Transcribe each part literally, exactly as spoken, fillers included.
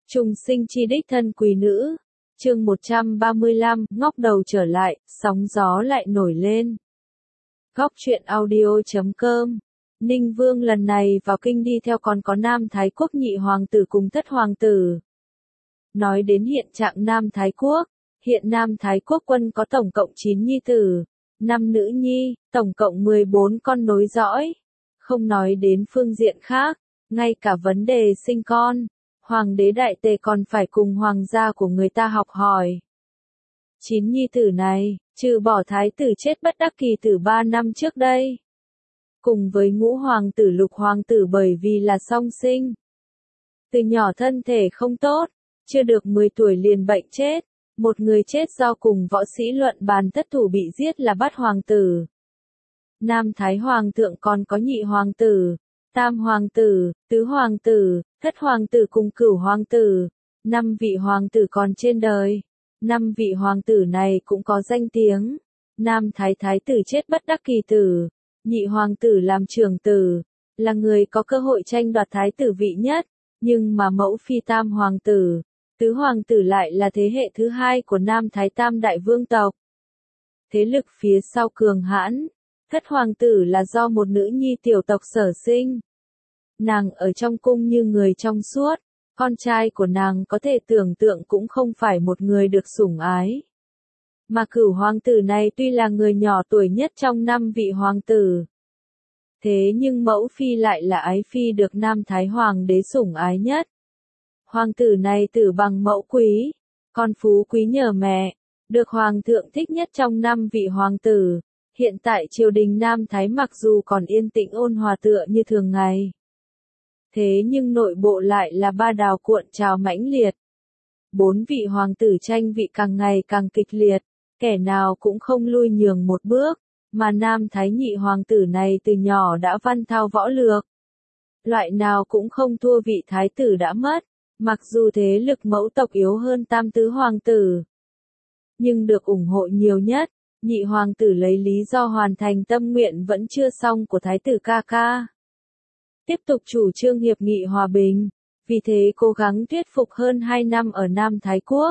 Trùng sinh chi đích thân quý nữ. Chương một trăm ba mươi lăm, ngóc đầu trở lại, sóng gió lại nổi lên. Góc truyện audio chấm com. Ninh Vương lần này vào kinh đi theo còn có Nam Thái Quốc nhị hoàng tử cùng thất hoàng tử. Nói đến hiện trạng Nam Thái Quốc, hiện Nam Thái Quốc quân có tổng cộng chín nhi tử, năm nữ nhi, tổng cộng mười bốn con nối dõi. Không nói đến phương diện khác, ngay cả vấn đề sinh con, Hoàng đế Đại Tề còn phải cùng hoàng gia của người ta học hỏi. Chín nhi tử này, trừ bỏ thái tử chết bất đắc kỳ từ ba năm trước đây. Cùng với ngũ hoàng tử lục hoàng tử bởi vì là song sinh. Từ nhỏ thân thể không tốt, chưa được mười tuổi liền bệnh chết. Một người chết do cùng võ sĩ luận bàn thất thủ bị giết là bát hoàng tử. Nam Thái Hoàng thượng còn có nhị hoàng tử, tam hoàng tử, tứ hoàng tử, thất hoàng tử cùng cửu hoàng tử, năm vị hoàng tử còn trên đời. Năm vị hoàng tử này cũng có danh tiếng. Nam Thái Thái tử chết bất đắc kỳ tử, nhị hoàng tử làm trưởng tử, là người có cơ hội tranh đoạt thái tử vị nhất, nhưng mà mẫu phi tam hoàng tử, tứ hoàng tử lại là thế hệ thứ hai của Nam Thái Tam đại vương tộc. Thế lực phía sau cường hãn, thất hoàng tử là do một nữ nhi tiểu tộc sở sinh. Nàng ở trong cung như người trong suốt, con trai của nàng có thể tưởng tượng cũng không phải một người được sủng ái. Mà cửu hoàng tử này tuy là người nhỏ tuổi nhất trong năm vị hoàng tử. Thế nhưng mẫu phi lại là ái phi được Nam Thái Hoàng đế sủng ái nhất. Hoàng tử này tử bằng mẫu quý, con phú quý nhờ mẹ, được hoàng thượng thích nhất trong năm vị hoàng tử. Hiện tại triều đình Nam Thái mặc dù còn yên tĩnh ôn hòa tựa như thường ngày. Thế nhưng nội bộ lại là ba đào cuộn trào mãnh liệt. Bốn vị hoàng tử tranh vị càng ngày càng kịch liệt, kẻ nào cũng không lui nhường một bước, mà Nam Thái nhị hoàng tử này từ nhỏ đã văn thao võ lược. Loại nào cũng không thua vị thái tử đã mất, mặc dù thế lực mẫu tộc yếu hơn tam tứ hoàng tử. Nhưng được ủng hộ nhiều nhất, nhị hoàng tử lấy lý do hoàn thành tâm nguyện vẫn chưa xong của thái tử ca ca. Tiếp tục chủ trương hiệp nghị hòa bình, vì thế cố gắng thuyết phục hơn hai năm ở Nam Thái Quốc.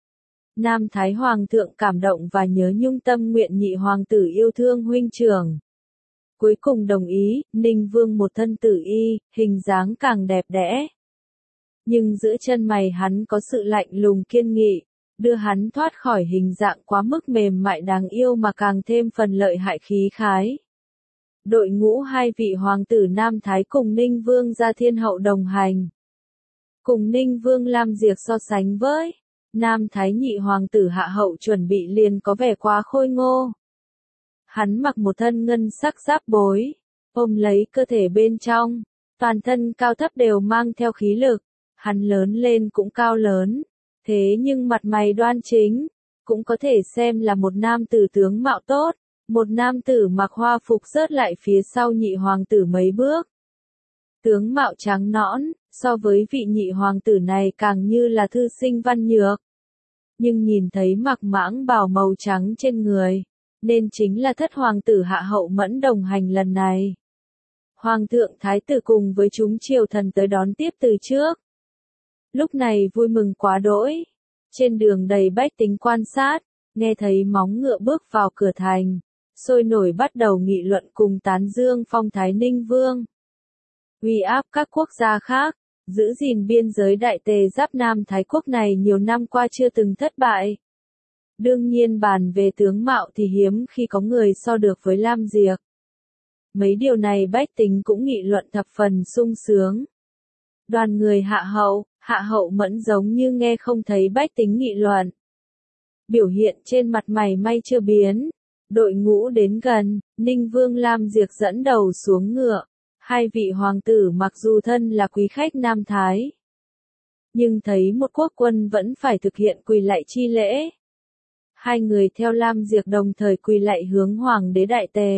Nam Thái Hoàng thượng cảm động và nhớ nhung tâm nguyện nhị hoàng tử yêu thương huynh trưởng. Cuối cùng đồng ý, Ninh Vương một thân tử y, hình dáng càng đẹp đẽ. Nhưng giữa chân mày hắn có sự lạnh lùng kiên nghị, đưa hắn thoát khỏi hình dạng quá mức mềm mại đáng yêu mà càng thêm phần lợi hại khí khái. Đội ngũ hai vị hoàng tử Nam Thái cùng Ninh Vương ra thiên hậu đồng hành. Cùng Ninh Vương Lam Diệc so sánh với Nam Thái nhị hoàng tử hạ hậu chuẩn bị liền có vẻ quá khôi ngô. Hắn mặc một thân ngân sắc giáp bối, ôm lấy cơ thể bên trong, toàn thân cao thấp đều mang theo khí lực, hắn lớn lên cũng cao lớn, thế nhưng mặt mày đoan chính, cũng có thể xem là một nam tử tướng mạo tốt, một nam tử mặc hoa phục rớt lại phía sau nhị hoàng tử mấy bước. Tướng mạo trắng nõn, so với vị nhị hoàng tử này càng như là thư sinh văn nhược. Nhưng nhìn thấy mặc mãng bào màu trắng trên người, nên chính là thất hoàng tử hạ hậu mẫn đồng hành lần này. Hoàng thượng thái tử cùng với chúng triều thần tới đón tiếp từ trước. Lúc này vui mừng quá đỗi, trên đường đầy bách tính quan sát, nghe thấy móng ngựa bước vào cửa thành, sôi nổi bắt đầu nghị luận cùng tán dương phong thái Ninh Vương. Uy áp các quốc gia khác, giữ gìn biên giới Đại Tề giáp Nam Thái Quốc này nhiều năm qua chưa từng thất bại. Đương nhiên bàn về tướng mạo thì hiếm khi có người so được với Lam Diệc. Mấy điều này bách tính cũng nghị luận thập phần sung sướng. Đoàn người hạ hậu, hạ hậu mẫn giống như nghe không thấy bách tính nghị luận. Biểu hiện trên mặt mày may chưa biến. Đội ngũ đến gần, Ninh Vương Lam Diệc dẫn đầu xuống ngựa. Hai vị hoàng tử mặc dù thân là quý khách Nam Thái, nhưng thấy một quốc quân vẫn phải thực hiện quỳ lạy chi lễ. Hai người theo Lam Diệc đồng thời quỳ lạy hướng Hoàng đế Đại Tề.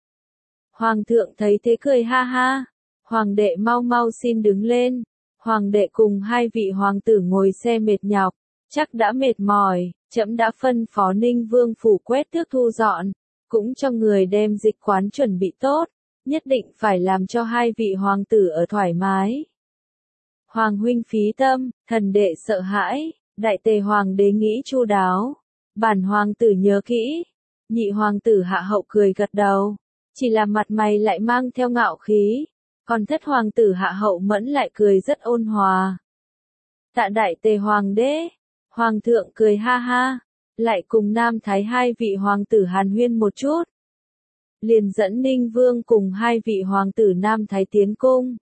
Hoàng thượng thấy thế cười ha ha. Hoàng đệ mau mau xin đứng lên. Hoàng đệ cùng hai vị hoàng tử ngồi xe mệt nhọc, chắc đã mệt mỏi, trẫm đã phân phó Ninh Vương phủ quét tước thu dọn, cũng cho người đem dịch quán chuẩn bị tốt, nhất định phải làm cho hai vị hoàng tử ở thoải mái. Hoàng huynh phí tâm, thần đệ sợ hãi, đại tề hoàng đế nghĩ chu đáo. Bản hoàng tử nhớ kỹ. Nhị hoàng tử hạ hậu cười gật đầu. Chỉ là mặt mày lại mang theo ngạo khí. Còn thất hoàng tử hạ hậu mẫn lại cười rất ôn hòa. Tạ đại tề hoàng đế. Hoàng thượng cười ha ha. Lại cùng Nam Thái hai vị hoàng tử hàn huyên một chút. Liền dẫn Ninh Vương cùng hai vị hoàng tử Nam Thái tiến cung.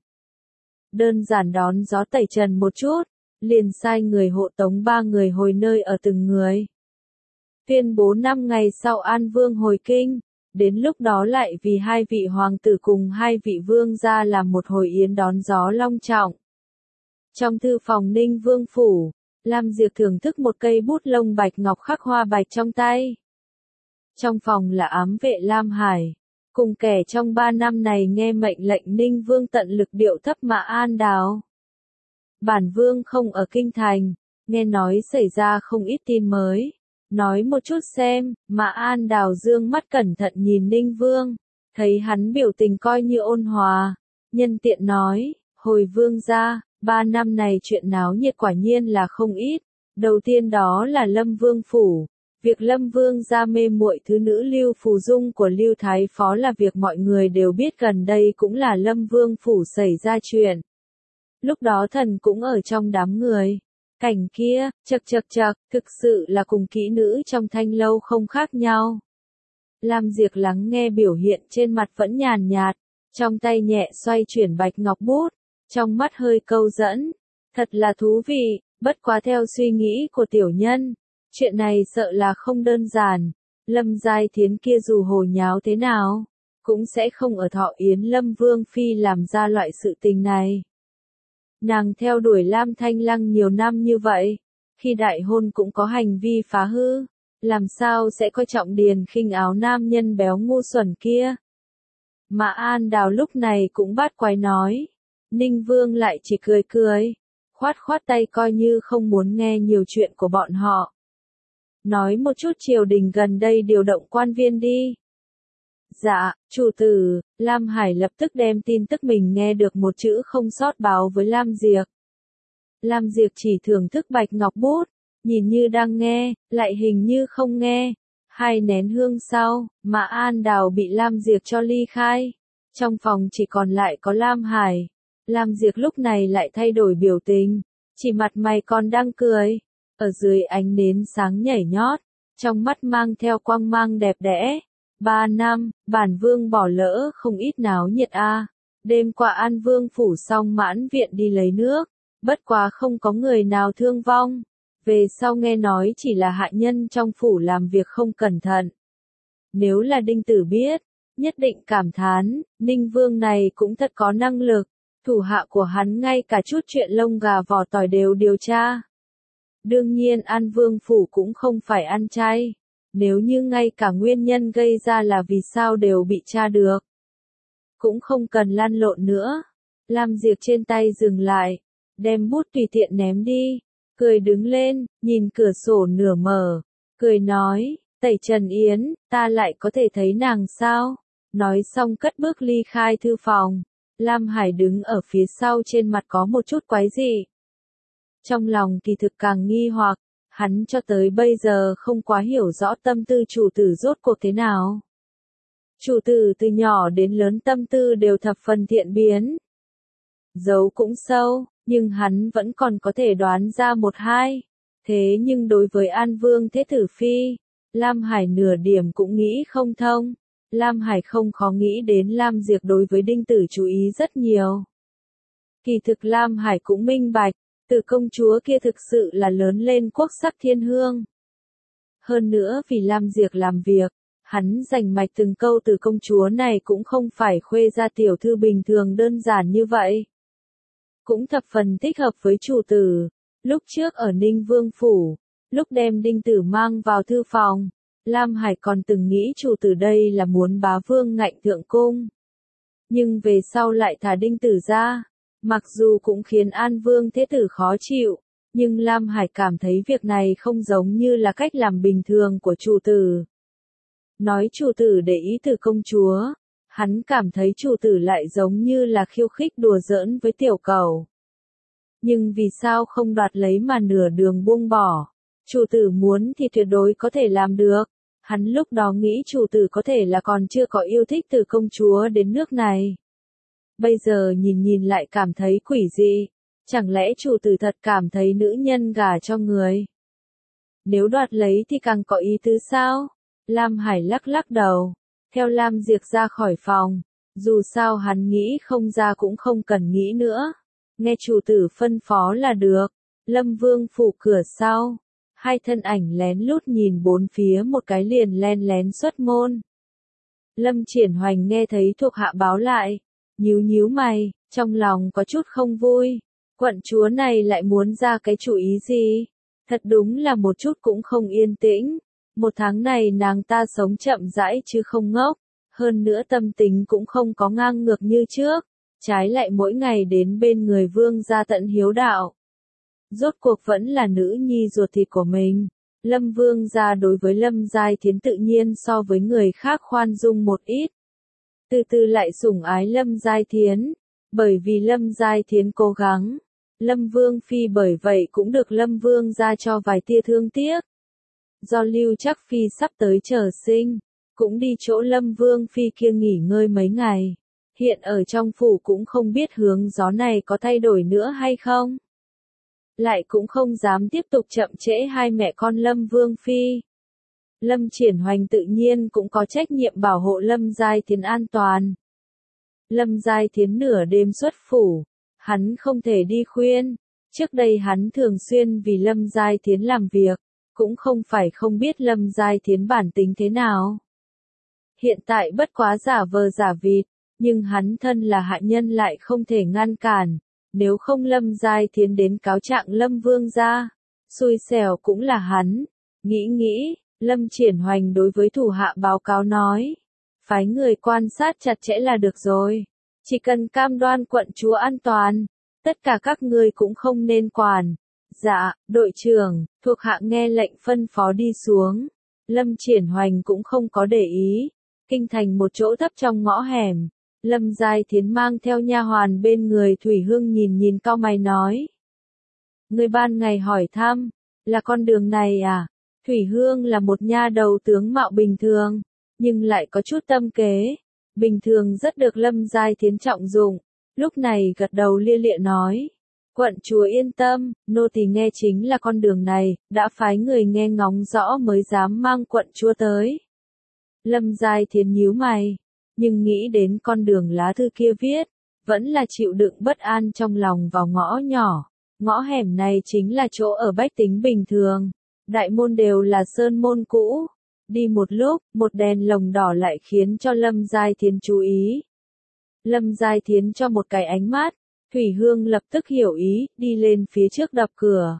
Đơn giản đón gió tẩy trần một chút. Liền sai người hộ tống ba người hồi nơi ở từng người. Tuyên bố năm ngày sau An Vương hồi kinh. Đến lúc đó lại vì hai vị hoàng tử cùng hai vị vương gia làm một hồi yến đón gió long trọng. Trong thư phòng Ninh Vương phủ, Lam Diệp thưởng thức một cây bút lông bạch ngọc khắc hoa bạch trong tay. Trong phòng là ám vệ Lam Hải, cùng kẻ trong ba năm này nghe mệnh lệnh Ninh Vương tận lực điệu thấp Mã An Đào. Bản Vương không ở kinh thành, nghe nói xảy ra không ít tin mới. Nói một chút xem, Mã An Đào dương mắt cẩn thận nhìn Ninh Vương, thấy hắn biểu tình coi như ôn hòa, nhân tiện nói, hồi Vương gia, ba năm này chuyện náo nhiệt quả nhiên là không ít, đầu tiên đó là Lâm Vương phủ, việc Lâm Vương gia mê muội thứ nữ Lưu Phù Dung của Lưu Thái Phó là việc mọi người đều biết, gần đây cũng là Lâm Vương phủ xảy ra chuyện. Lúc đó thần cũng ở trong đám người. Cảnh kia, chật chật chật, thực sự là cùng kỹ nữ trong thanh lâu không khác nhau. Lam Diệp lắng nghe biểu hiện trên mặt vẫn nhàn nhạt, trong tay nhẹ xoay chuyển bạch ngọc bút, trong mắt hơi câu dẫn. Thật là thú vị, bất quá theo suy nghĩ của tiểu nhân, chuyện này sợ là không đơn giản. Lâm Giai Thiến kia dù hồ nháo thế nào, cũng sẽ không ở Thọ Yến Lâm Vương Phi làm ra loại sự tình này. Nàng theo đuổi Lam Thanh Lăng nhiều năm như vậy, khi đại hôn cũng có hành vi phá hư, làm sao sẽ coi trọng điền khinh áo nam nhân béo ngu xuẩn kia. Mã An Đào lúc này cũng bát quái nói, Ninh Vương lại chỉ cười cười, khoát khoát tay coi như không muốn nghe nhiều chuyện của bọn họ. Nói một chút triều đình gần đây điều động quan viên đi. Dạ, chủ tử, Lam Hải lập tức đem tin tức mình nghe được một chữ không sót báo với Lam Diệp. Lam Diệp chỉ thưởng thức bạch ngọc bút, nhìn như đang nghe, lại hình như không nghe. Hai nén hương sau, Mã An Đào bị Lam Diệp cho ly khai. Trong phòng chỉ còn lại có Lam Hải. Lam Diệp lúc này lại thay đổi biểu tình, chỉ mặt mày còn đang cười. Ở dưới ánh nến sáng nhảy nhót, trong mắt mang theo quang mang đẹp đẽ. Ba năm, bản Vương bỏ lỡ không ít náo nhiệt a. À. Đêm qua An Vương phủ xong mãn viện đi lấy nước, bất quá không có người nào thương vong. Về sau nghe nói chỉ là hạ nhân trong phủ làm việc không cẩn thận. Nếu là Đinh Tử biết, nhất định cảm thán, Ninh Vương này cũng thật có năng lực, thủ hạ của hắn ngay cả chút chuyện lông gà vỏ tỏi đều điều tra. Đương nhiên An Vương phủ cũng không phải ăn chay. Nếu như ngay cả nguyên nhân gây ra là vì sao đều bị tra được, cũng không cần lăn lộn nữa. Lam Diệp trên tay dừng lại, đem bút tùy tiện ném đi, cười đứng lên, nhìn cửa sổ nửa mở, cười nói, Tẩy Trần Yến, ta lại có thể thấy nàng sao? Nói xong cất bước ly khai thư phòng. Lam Hải đứng ở phía sau, trên mặt có một chút quái dị. Trong lòng kỳ thực càng nghi hoặc. Hắn cho tới bây giờ không quá hiểu rõ tâm tư chủ tử rốt cuộc thế nào. Chủ tử từ nhỏ đến lớn tâm tư đều thập phần thiện biến. Giấu cũng sâu, nhưng hắn vẫn còn có thể đoán ra một hai. Thế nhưng đối với An Vương Thế Tử Phi, Lam Hải nửa điểm cũng nghĩ không thông. Lam Hải không khó nghĩ đến Lam Diệp đối với Đinh Tử chú ý rất nhiều. Kỳ thực Lam Hải cũng minh bạch. Từ công chúa kia thực sự là lớn lên quốc sắc thiên hương. Hơn nữa vì Lam Diệp làm việc, hắn rành mạch từng câu từ công chúa này cũng không phải khuê gia tiểu thư bình thường đơn giản như vậy. Cũng thập phần thích hợp với chủ tử. Lúc trước ở Ninh Vương phủ, lúc đem Đinh Tử mang vào thư phòng, Lam Hải còn từng nghĩ chủ tử đây là muốn bá vương ngạnh thượng cung. Nhưng về sau lại thả Đinh Tử ra. Mặc dù cũng khiến An Vương Thế Tử khó chịu, nhưng Lam Hải cảm thấy việc này không giống như là cách làm bình thường của chủ tử. Nói chủ tử để ý từ công chúa, hắn cảm thấy chủ tử lại giống như là khiêu khích đùa giỡn với tiểu cẩu. Nhưng vì sao không đoạt lấy mà nửa đường buông bỏ? Chủ tử muốn thì tuyệt đối có thể làm được. Hắn lúc đó nghĩ chủ tử có thể là còn chưa có yêu thích từ công chúa đến nước này. Bây giờ nhìn nhìn lại cảm thấy quỷ dị. Chẳng lẽ chủ tử thật cảm thấy nữ nhân gả cho người? Nếu đoạt lấy thì càng có ý tứ sao? Lam Hải lắc lắc đầu. Theo Lam Diệp ra khỏi phòng. Dù sao hắn nghĩ không ra cũng không cần nghĩ nữa. Nghe chủ tử phân phó là được. Lâm Vương phủ cửa sau. Hai thân ảnh lén lút nhìn bốn phía một cái liền len lén xuất môn. Lâm Triển Hoành nghe thấy thuộc hạ báo lại. Nhíu nhíu mày, trong lòng có chút không vui. Quận chúa này lại muốn ra cái chủ ý gì? Thật đúng là một chút cũng không yên tĩnh. Một tháng này nàng ta sống chậm rãi chứ không ngốc. Hơn nữa tâm tình cũng không có ngang ngược như trước. Trái lại mỗi ngày đến bên người vương gia tận hiếu đạo. Rốt cuộc vẫn là nữ nhi ruột thịt của mình. Lâm Vương gia đối với Lâm Giai Thiến tự nhiên so với người khác khoan dung một ít. Từ từ lại sủng ái Lâm Giai Thiến. Bởi vì Lâm Giai Thiến cố gắng. Lâm Vương Phi bởi vậy cũng được Lâm Vương gia cho vài tia thương tiếc. Do Lưu Trác Phi sắp tới chờ sinh. Cũng đi chỗ Lâm Vương Phi kia nghỉ ngơi mấy ngày. Hiện ở trong phủ cũng không biết hướng gió này có thay đổi nữa hay không. Lại cũng không dám tiếp tục chậm trễ hai mẹ con Lâm Vương Phi. Lâm Triển Hoành tự nhiên cũng có trách nhiệm bảo hộ Lâm Giai Thiến an toàn. Lâm Giai Thiến nửa đêm xuất phủ, hắn không thể đi khuyên. Trước đây hắn thường xuyên vì Lâm Giai Thiến làm việc, cũng không phải không biết Lâm Giai Thiến bản tính thế nào. Hiện tại bất quá giả vờ giả vịt, nhưng hắn thân là hạ nhân lại không thể ngăn cản. Nếu không Lâm Giai Thiến đến cáo trạng Lâm Vương gia, xui xẻo cũng là hắn. Nghĩ nghĩ, Lâm Triển Hoành đối với thủ hạ báo cáo nói. Phái người quan sát chặt chẽ là được rồi. Chỉ cần cam đoan quận chúa an toàn, tất cả các ngươi cũng không nên quản. Dạ, đội trưởng, thuộc hạ nghe lệnh phân phó đi xuống. Lâm Triển Hoành cũng không có để ý. Kinh thành một chỗ thấp trong ngõ hẻm. Lâm Giai Thiến mang theo nha hoàn bên người Thủy Hương nhìn nhìn cau mày nói. Người ban ngày hỏi thăm, là con đường này à? Thủy Hương là một nha đầu tướng mạo bình thường, nhưng lại có chút tâm kế. Bình thường rất được Lâm Giai Thiến trọng dụng. Lúc này gật đầu lia lịa nói. Quận chúa yên tâm, nô tỳ nghe chính là con đường này, đã phái người nghe ngóng rõ mới dám mang quận chúa tới. Lâm Giai Thiến nhíu mày. Nhưng nghĩ đến con đường lá thư kia viết, vẫn là chịu đựng bất an trong lòng vào ngõ nhỏ. Ngõ hẻm này chính là chỗ ở bách tính bình thường. Đại môn đều là sơn môn cũ. Đi một lúc, một đèn lồng đỏ lại khiến cho Lâm Giai Thiến chú ý. Lâm Giai Thiến cho một cái ánh mắt, Thủy Hương lập tức hiểu ý, đi lên phía trước đập cửa.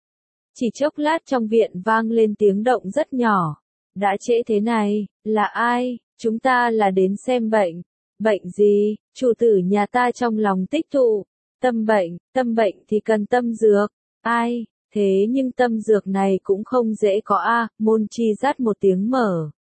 Chỉ chốc lát trong viện vang lên tiếng động rất nhỏ. Đã trễ thế này, là ai? Chúng ta là đến xem bệnh. Bệnh gì? Chủ tử nhà ta trong lòng tích tụ. Tâm bệnh, tâm bệnh thì cần tâm dược. Ai? Thế nhưng tâm dược này cũng không dễ có a. Môn chi rát một tiếng mở.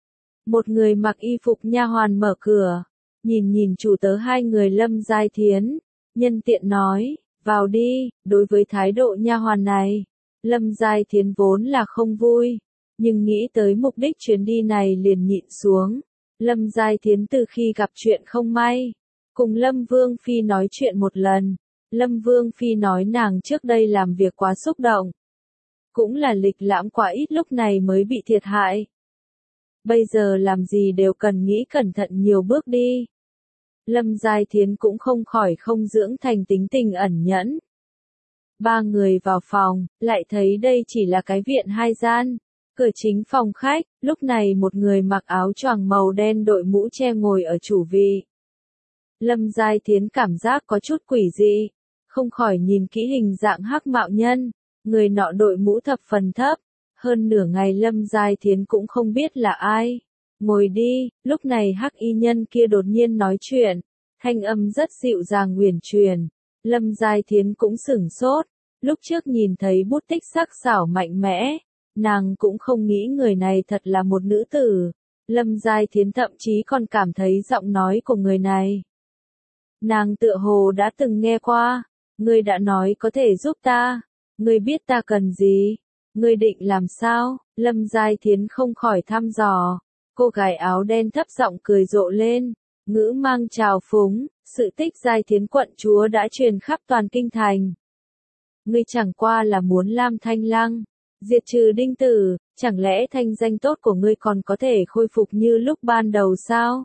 Một người mặc y phục nha hoàn mở cửa. Nhìn nhìn chủ tớ hai người Lâm Giai Thiến. Nhân tiện nói, vào đi. Đối với thái độ nha hoàn này, Lâm Giai Thiến vốn là không vui. Nhưng nghĩ tới mục đích chuyến đi này liền nhịn xuống. Lâm Giai Thiến từ khi gặp chuyện không may, cùng Lâm Vương Phi nói chuyện một lần. Lâm Vương Phi nói nàng trước đây làm việc quá xúc động. Cũng là lịch lãm quá ít lúc này mới bị thiệt hại. Bây giờ làm gì đều cần nghĩ cẩn thận nhiều bước đi. Lâm Giai Thiến cũng không khỏi không dưỡng thành tính tình ẩn nhẫn. Ba người vào phòng, lại thấy đây chỉ là cái viện hai gian. Cửa chính phòng khách, lúc này một người mặc áo choàng màu đen đội mũ che ngồi ở chủ vị. Lâm Giai Thiến cảm giác có chút quỷ dị, không khỏi nhìn kỹ hình dạng hắc mạo nhân, người nọ đội mũ thập phần thấp, hơn nửa ngày Lâm Giai Thiến cũng không biết là ai. Ngồi đi, lúc này hắc y nhân kia đột nhiên nói chuyện, thanh âm rất dịu dàng huyền truyền. Lâm Giai Thiến cũng sửng sốt, lúc trước nhìn thấy bút tích sắc sảo mạnh mẽ. Nàng cũng không nghĩ người này thật là một nữ tử. Lâm Giai Thiến thậm chí còn cảm thấy giọng nói của người này. Nàng tựa hồ đã từng nghe qua. Ngươi đã nói có thể giúp ta, ngươi biết ta cần gì, ngươi định làm sao? Lâm Giai Thiến không khỏi thăm dò, cô gái áo đen thấp giọng cười rộ lên, ngữ mang trào phúng, sự tích Giai Thiến quận chúa đã truyền khắp toàn kinh thành. Ngươi chẳng qua là muốn Lam Thanh Lăng diệt trừ Đinh Tử, chẳng lẽ thanh danh tốt của ngươi còn có thể khôi phục như lúc ban đầu sao?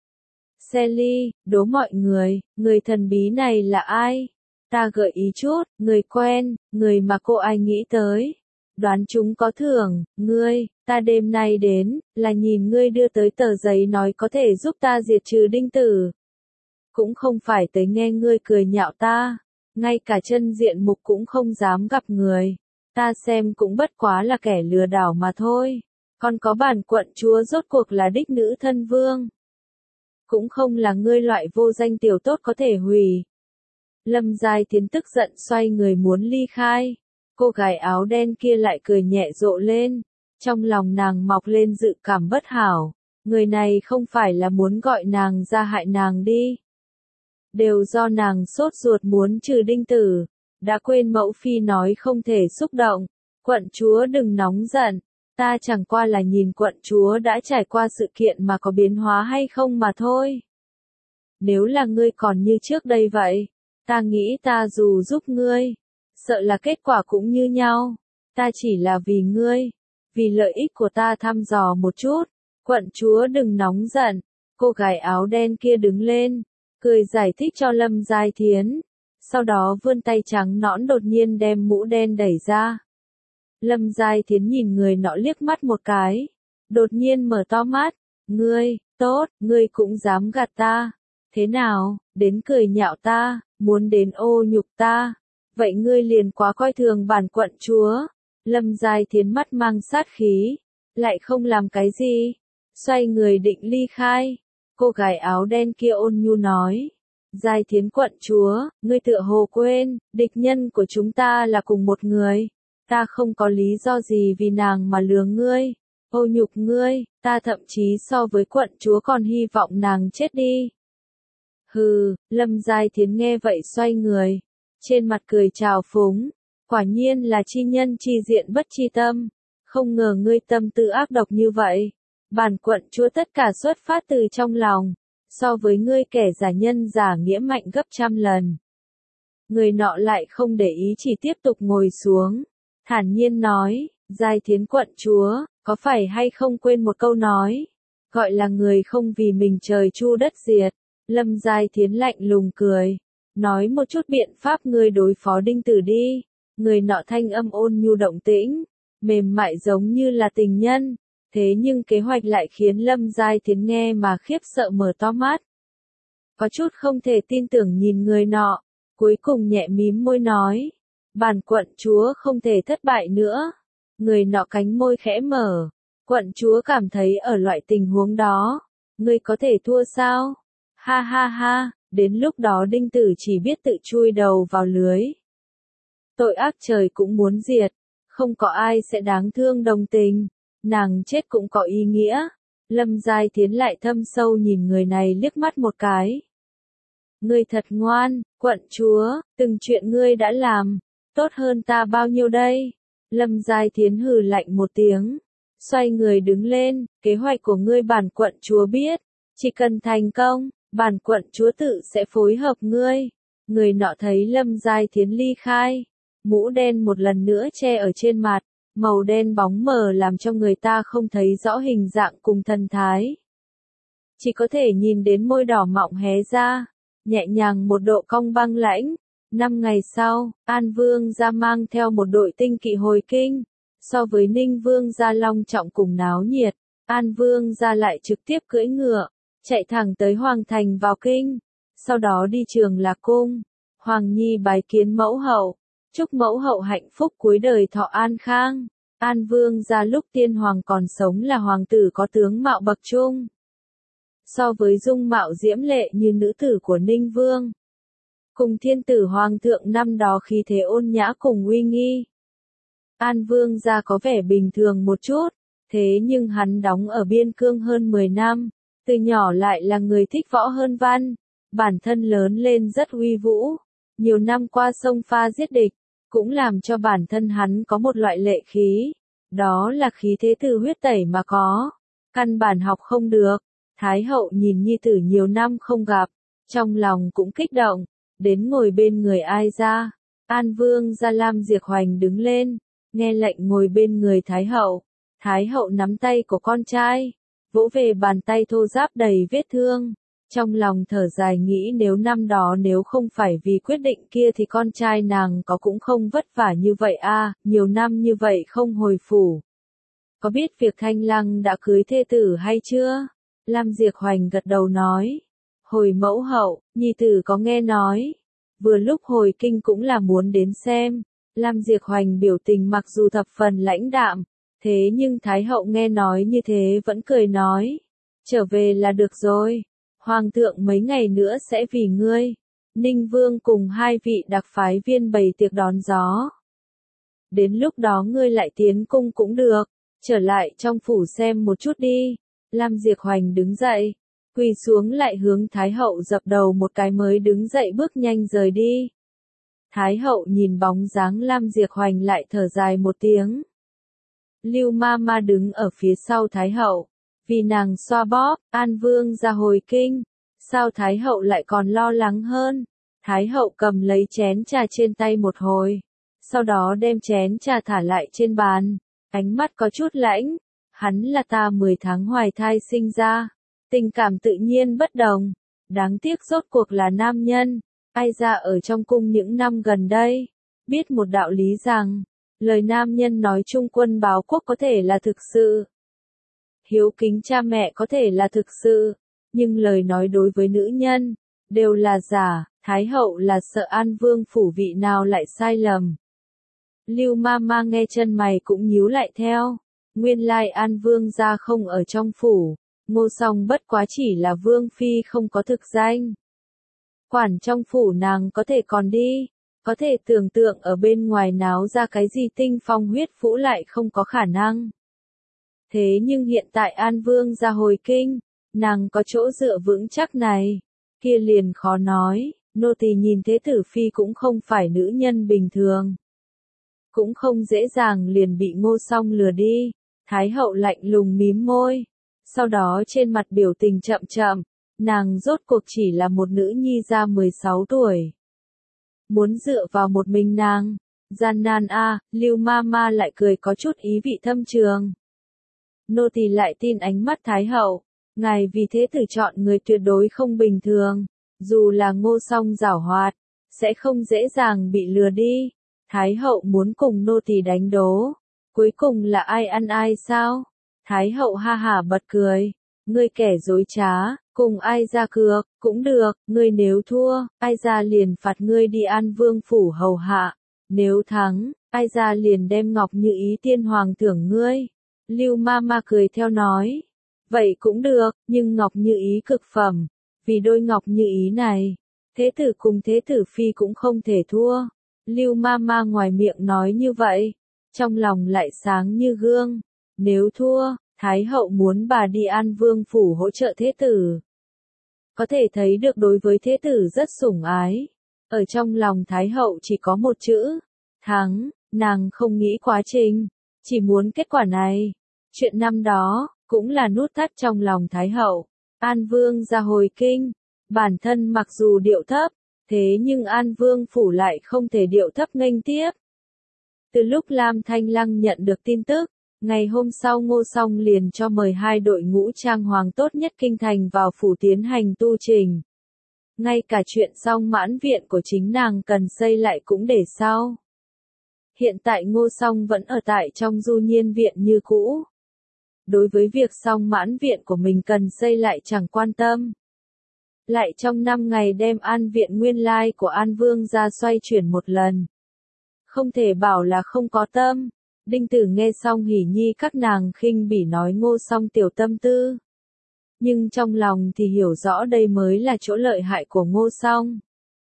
Sally, đố mọi người, người thần bí này là ai? Ta gợi ý chút, người quen, người mà cô ai nghĩ tới. Đoán chúng có thưởng, ngươi, ta đêm nay đến, là nhìn ngươi đưa tới tờ giấy nói có thể giúp ta diệt trừ Đinh Tử. Cũng không phải tới nghe ngươi cười nhạo ta, ngay cả chân diện mục cũng không dám gặp người. Ta xem cũng bất quá là kẻ lừa đảo mà thôi. Còn có bản quận chúa rốt cuộc là đích nữ thân vương. Cũng không là ngươi loại vô danh tiểu tốt có thể hủy. Lâm Giai Thiến tức giận xoay người muốn ly khai. Cô gái áo đen kia lại cười nhẹ rộ lên. Trong lòng nàng mọc lên dự cảm bất hảo. Người này không phải là muốn gọi nàng ra hại nàng đi. Đều do nàng sốt ruột muốn trừ Đinh Tử. Đã quên mẫu phi nói không thể xúc động. Quận chúa đừng nóng giận. Ta chẳng qua là nhìn quận chúa đã trải qua sự kiện mà có biến hóa hay không mà thôi. Nếu là ngươi còn như trước đây vậy, ta nghĩ ta dù giúp ngươi, sợ là kết quả cũng như nhau. Ta chỉ là vì ngươi, vì lợi ích của ta thăm dò một chút. Quận chúa đừng nóng giận. Cô gái áo đen kia đứng lên, cười giải thích cho Lâm Giai Thiến. Sau đó vươn tay trắng nõn đột nhiên đem mũ đen đẩy ra. Lâm Giai Thiến nhìn người nọ liếc mắt một cái. Đột nhiên mở to mắt. Ngươi, tốt, ngươi cũng dám gạt ta. Thế nào, đến cười nhạo ta, muốn đến ô nhục ta. Vậy ngươi liền quá coi thường bản quận chúa. Lâm Giai Thiến mắt mang sát khí. Lại không làm cái gì. Xoay người định ly khai. Cô gái áo đen kia ôn nhu nói. Giai Thiến quận chúa, ngươi tựa hồ quên, địch nhân của chúng ta là cùng một người. Ta không có lý do gì vì nàng mà lừa ngươi, ô nhục ngươi, ta thậm chí so với quận chúa còn hy vọng nàng chết đi. Hừ, Lâm Giai Thiến nghe vậy xoay người, trên mặt cười trào phúng, quả nhiên là chi nhân chi diện bất chi tâm, không ngờ ngươi tâm tư ác độc như vậy. Bản quận chúa tất cả xuất phát từ trong lòng, so với ngươi kẻ giả nhân giả nghĩa mạnh gấp trăm lần. Người nọ lại không để ý chỉ tiếp tục ngồi xuống, thản nhiên nói, Giai Thiến quận chúa, có phải hay không quên một câu nói, gọi là người không vì mình trời chu đất diệt. Lâm Giai Thiến lạnh lùng cười, nói một chút biện pháp ngươi đối phó Đinh Tử đi. Người nọ thanh âm ôn nhu động tĩnh, mềm mại giống như là tình nhân. Thế nhưng kế hoạch lại khiến Lâm Giai Thiến nghe mà khiếp sợ mở to mắt. Có chút không thể tin tưởng nhìn người nọ, cuối cùng nhẹ mím môi nói. Bản quận chúa không thể thất bại nữa. Người nọ cánh môi khẽ mở. Quận chúa cảm thấy ở loại tình huống đó, ngươi có thể thua sao? Ha ha ha, đến lúc đó Đinh Tử chỉ biết tự chui đầu vào lưới. Tội ác trời cũng muốn diệt, không có ai sẽ đáng thương đồng tình. Nàng chết cũng có ý nghĩa. Lâm Giai Thiến lại thâm sâu nhìn người này liếc mắt một cái. Ngươi thật ngoan, quận chúa, từng chuyện ngươi đã làm, tốt hơn ta bao nhiêu đây? Lâm Giai Thiến hừ lạnh một tiếng, xoay người đứng lên, kế hoạch của ngươi bản quận chúa biết, chỉ cần thành công, bản quận chúa tự sẽ phối hợp ngươi. Người nọ thấy Lâm Giai Thiến ly khai, mũ đen một lần nữa che ở trên mặt. Màu đen bóng mờ làm cho người ta không thấy rõ hình dạng cùng thần thái. Chỉ có thể nhìn đến môi đỏ mọng hé ra, nhẹ nhàng một độ cong băng lãnh. Năm ngày sau, An Vương gia mang theo một đội tinh kỵ hồi kinh. So với Ninh Vương gia long trọng cùng náo nhiệt, An Vương gia lại trực tiếp cưỡi ngựa, chạy thẳng tới Hoàng thành vào kinh. Sau đó đi Trường Lạc cung, Hoàng Nhi bái kiến mẫu hậu. Chúc mẫu hậu hạnh phúc cuối đời thọ an khang. An Vương gia lúc tiên hoàng còn sống là hoàng tử có tướng mạo bậc trung. So với dung mạo diễm lệ như nữ tử của Ninh Vương, cùng thiên tử hoàng thượng năm đó khí thế ôn nhã cùng uy nghi. An Vương gia có vẻ bình thường một chút, thế nhưng hắn đóng ở biên cương hơn mười năm, từ nhỏ lại là người thích võ hơn văn, bản thân lớn lên rất uy vũ. Nhiều năm qua sông pha giết địch, cũng làm cho bản thân hắn có một loại lệ khí, đó là khí thế từ huyết tẩy mà có, căn bản học không được. Thái hậu nhìn nhi tử nhiều năm không gặp, trong lòng cũng kích động, đến ngồi bên người Ai Gia. An Vương Gia Lam Diệp Hoành đứng lên, nghe lệnh ngồi bên người Thái hậu. Thái hậu nắm tay của con trai, vỗ về bàn tay thô ráp đầy vết thương. Trong lòng thở dài nghĩ nếu năm đó nếu không phải vì quyết định kia thì con trai nàng có cũng không vất vả như vậy a, nhiều năm như vậy không hồi phủ. Có biết việc Thanh Lăng đã cưới thê tử hay chưa? Lam Diệp Hoành gật đầu nói. Hồi mẫu hậu, nhi tử có nghe nói. Vừa lúc hồi kinh cũng là muốn đến xem. Lam Diệp Hoành biểu tình mặc dù thập phần lãnh đạm, thế nhưng Thái hậu nghe nói như thế vẫn cười nói. Trở về là được rồi. Hoàng thượng mấy ngày nữa sẽ vì ngươi. Ninh Vương cùng hai vị đặc phái viên bày tiệc đón gió. Đến lúc đó ngươi lại tiến cung cũng được. Trở lại trong phủ xem một chút đi. Lam Diệp Hoành đứng dậy, quỳ xuống lại hướng Thái hậu dập đầu một cái mới đứng dậy bước nhanh rời đi. Thái hậu nhìn bóng dáng Lam Diệp Hoành lại thở dài một tiếng. Lưu ma ma đứng ở phía sau Thái hậu, vì nàng xoa bóp, An Vương ra hồi kinh, sao Thái hậu lại còn lo lắng hơn. Thái hậu cầm lấy chén trà trên tay một hồi, sau đó đem chén trà thả lại trên bàn, ánh mắt có chút lãnh. Hắn là ta mười tháng hoài thai sinh ra, tình cảm tự nhiên bất đồng, đáng tiếc rốt cuộc là nam nhân. Ai ra ở trong cung những năm gần đây, biết một đạo lý rằng, lời nam nhân nói trung quân báo quốc có thể là thực sự, hiếu kính cha mẹ có thể là thực sự, nhưng lời nói đối với nữ nhân, đều là giả. Thái hậu là sợ An Vương phủ vị nào lại sai lầm. Lưu ma ma nghe chân mày cũng nhíu lại theo. Nguyên lai An Vương gia không ở trong phủ, Ngô Song bất quá chỉ là Vương phi không có thực danh. Quản trong phủ nàng có thể còn đi, có thể tưởng tượng ở bên ngoài náo ra cái gì tinh phong huyết vũ lại không có khả năng. Thế nhưng hiện tại An Vương gia hồi kinh, nàng có chỗ dựa vững chắc này, kia liền khó nói. Nô tỳ nhìn thế tử phi cũng không phải nữ nhân bình thường, cũng không dễ dàng liền bị Ngô Song lừa đi. Thái hậu lạnh lùng mím môi, sau đó trên mặt biểu tình chậm chậm, nàng rốt cuộc chỉ là một nữ nhi ra mười sáu tuổi. Muốn dựa vào một mình nàng, gian nan a. Lưu ma ma lại cười có chút ý vị thâm trường. Nô tỳ lại tin ánh mắt Thái hậu, ngài vì thế tử chọn người tuyệt đối không bình thường, dù là Ngô Song giảo hoạt, sẽ không dễ dàng bị lừa đi. Thái hậu muốn cùng nô tỳ đánh đố. Cuối cùng là ai ăn ai sao? Thái hậu ha hả bật cười. Ngươi kẻ dối trá, cùng Ai ra cược, cũng được, ngươi nếu thua, Ai ra liền phạt ngươi đi An Vương phủ hầu hạ. Nếu thắng, Ai ra liền đem Ngọc Như Ý tiên hoàng thưởng ngươi. Lưu ma ma cười theo nói. Vậy cũng được, nhưng Ngọc Như Ý cực phẩm. Vì đôi Ngọc Như Ý này, thế tử cùng thế tử phi cũng không thể thua. Lưu ma ma ngoài miệng nói như vậy, trong lòng lại sáng như gương. Nếu thua, Thái hậu muốn bà đi An Vương phủ hỗ trợ thế tử. Có thể thấy được đối với thế tử rất sủng ái. Ở trong lòng Thái hậu chỉ có một chữ, thắng, nàng không nghĩ quá trình, chỉ muốn kết quả này. Chuyện năm đó, cũng là nút thắt trong lòng Thái hậu. An Vương ra hồi kinh, bản thân mặc dù điệu thấp, thế nhưng An Vương phủ lại không thể điệu thấp nghênh tiếp. Từ lúc Lam Thanh Lăng nhận được tin tức, ngày hôm sau Ngô Song liền cho mời hai đội ngũ trang hoàng tốt nhất kinh thành vào phủ tiến hành tu trình. Ngay cả chuyện song mãn viện của chính nàng cần xây lại cũng để sau. Hiện tại Ngô Song vẫn ở tại trong Du Nhiên viện như cũ. Đối với việc song mãn viện của mình cần xây lại chẳng quan tâm. Lại trong năm ngày đem An viện nguyên lai của An Vương ra xoay chuyển một lần. Không thể bảo là không có tâm. Đinh Tử nghe xong hỉ nhi các nàng khinh bỉ nói Ngô Song tiểu tâm tư. Nhưng trong lòng thì hiểu rõ đây mới là chỗ lợi hại của Ngô Song.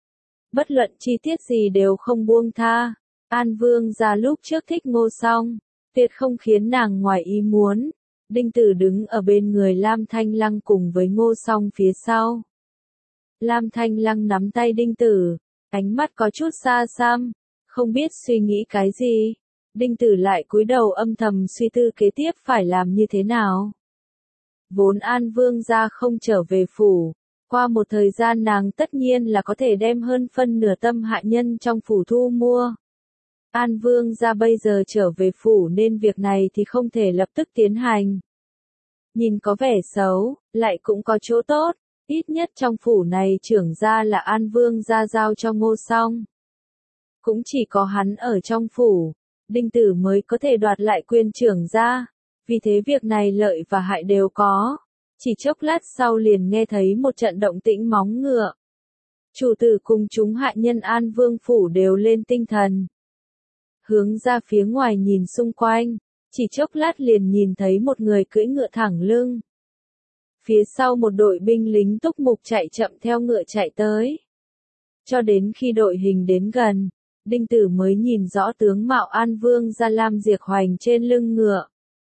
Bất luận chi tiết gì đều không buông tha. An Vương ra lúc trước thích Ngô Song, tuyệt không khiến nàng ngoài ý muốn. Đinh Tử đứng ở bên người Lam Thanh Lăng cùng với Ngô Song phía sau. Lam Thanh Lăng nắm tay Đinh Tử, Ánh mắt có chút xa xăm, không biết suy nghĩ cái gì. Đinh Tử lại cúi đầu âm thầm suy tư kế tiếp phải làm như thế nào. Vốn An Vương gia không trở về phủ, qua một thời gian nàng tất nhiên là có thể đem hơn phân nửa tâm hạ nhân trong phủ thu mua. An Vương gia bây giờ trở về phủ nên việc này thì không thể lập tức tiến hành. Nhìn có vẻ xấu, lại cũng có chỗ tốt, ít nhất trong phủ này trưởng gia là An Vương gia giao cho Ngô Song. Cũng chỉ có hắn ở trong phủ, Đinh Tử mới có thể đoạt lại quyền trưởng gia, vì thế việc này lợi và hại đều có. Chỉ chốc lát sau liền nghe thấy một trận động tĩnh móng ngựa. Chủ tử cùng chúng hạ nhân An Vương phủ đều lên tinh thần. Hướng ra phía ngoài nhìn xung quanh, chỉ chốc lát liền nhìn thấy một người cưỡi ngựa thẳng lưng. Phía sau một đội binh lính túc mục chạy chậm theo ngựa chạy tới. Cho đến khi đội hình đến gần, Đinh Tử mới nhìn rõ tướng mạo An Vương gia Lam Diệt Hoành trên lưng ngựa.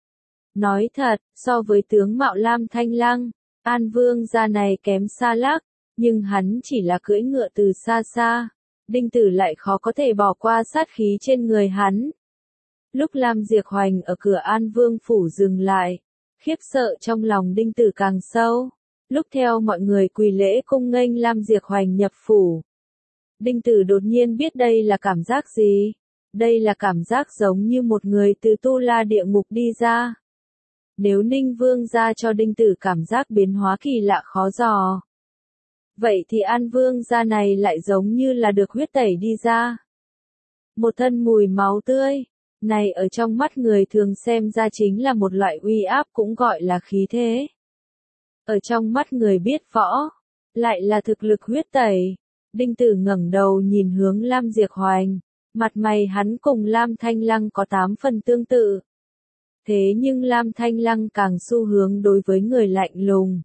Nói thật, so với tướng mạo Lam Thanh Lăng, An Vương gia này kém xa lắc, nhưng hắn chỉ là cưỡi ngựa từ xa xa. Đinh Tử lại khó có thể bỏ qua sát khí trên người hắn. Lúc Lam Diệt Hoành ở cửa An Vương phủ dừng lại, khiếp sợ trong lòng Đinh Tử càng sâu. Lúc theo mọi người quỳ lễ cung nghênh Lam Diệt Hoành nhập phủ, Đinh Tử đột nhiên biết đây là cảm giác gì. Đây là cảm giác giống như một người từ tu la địa ngục đi ra. Nếu Ninh Vương gia cho Đinh Tử cảm giác biến hóa kỳ lạ khó dò, vậy thì An Vương gia này lại giống như là được huyết tẩy đi ra. Một thân mùi máu tươi, này ở trong mắt người thường xem ra chính là một loại uy áp cũng gọi là khí thế. Ở trong mắt người biết võ, lại là thực lực huyết tẩy. Đinh Tử ngẩng đầu nhìn hướng Lam Diệt Hoành, mặt mày hắn cùng Lam Thanh Lăng có tám phần tương tự. Thế nhưng Lam Thanh Lăng càng xu hướng đối với người lạnh lùng.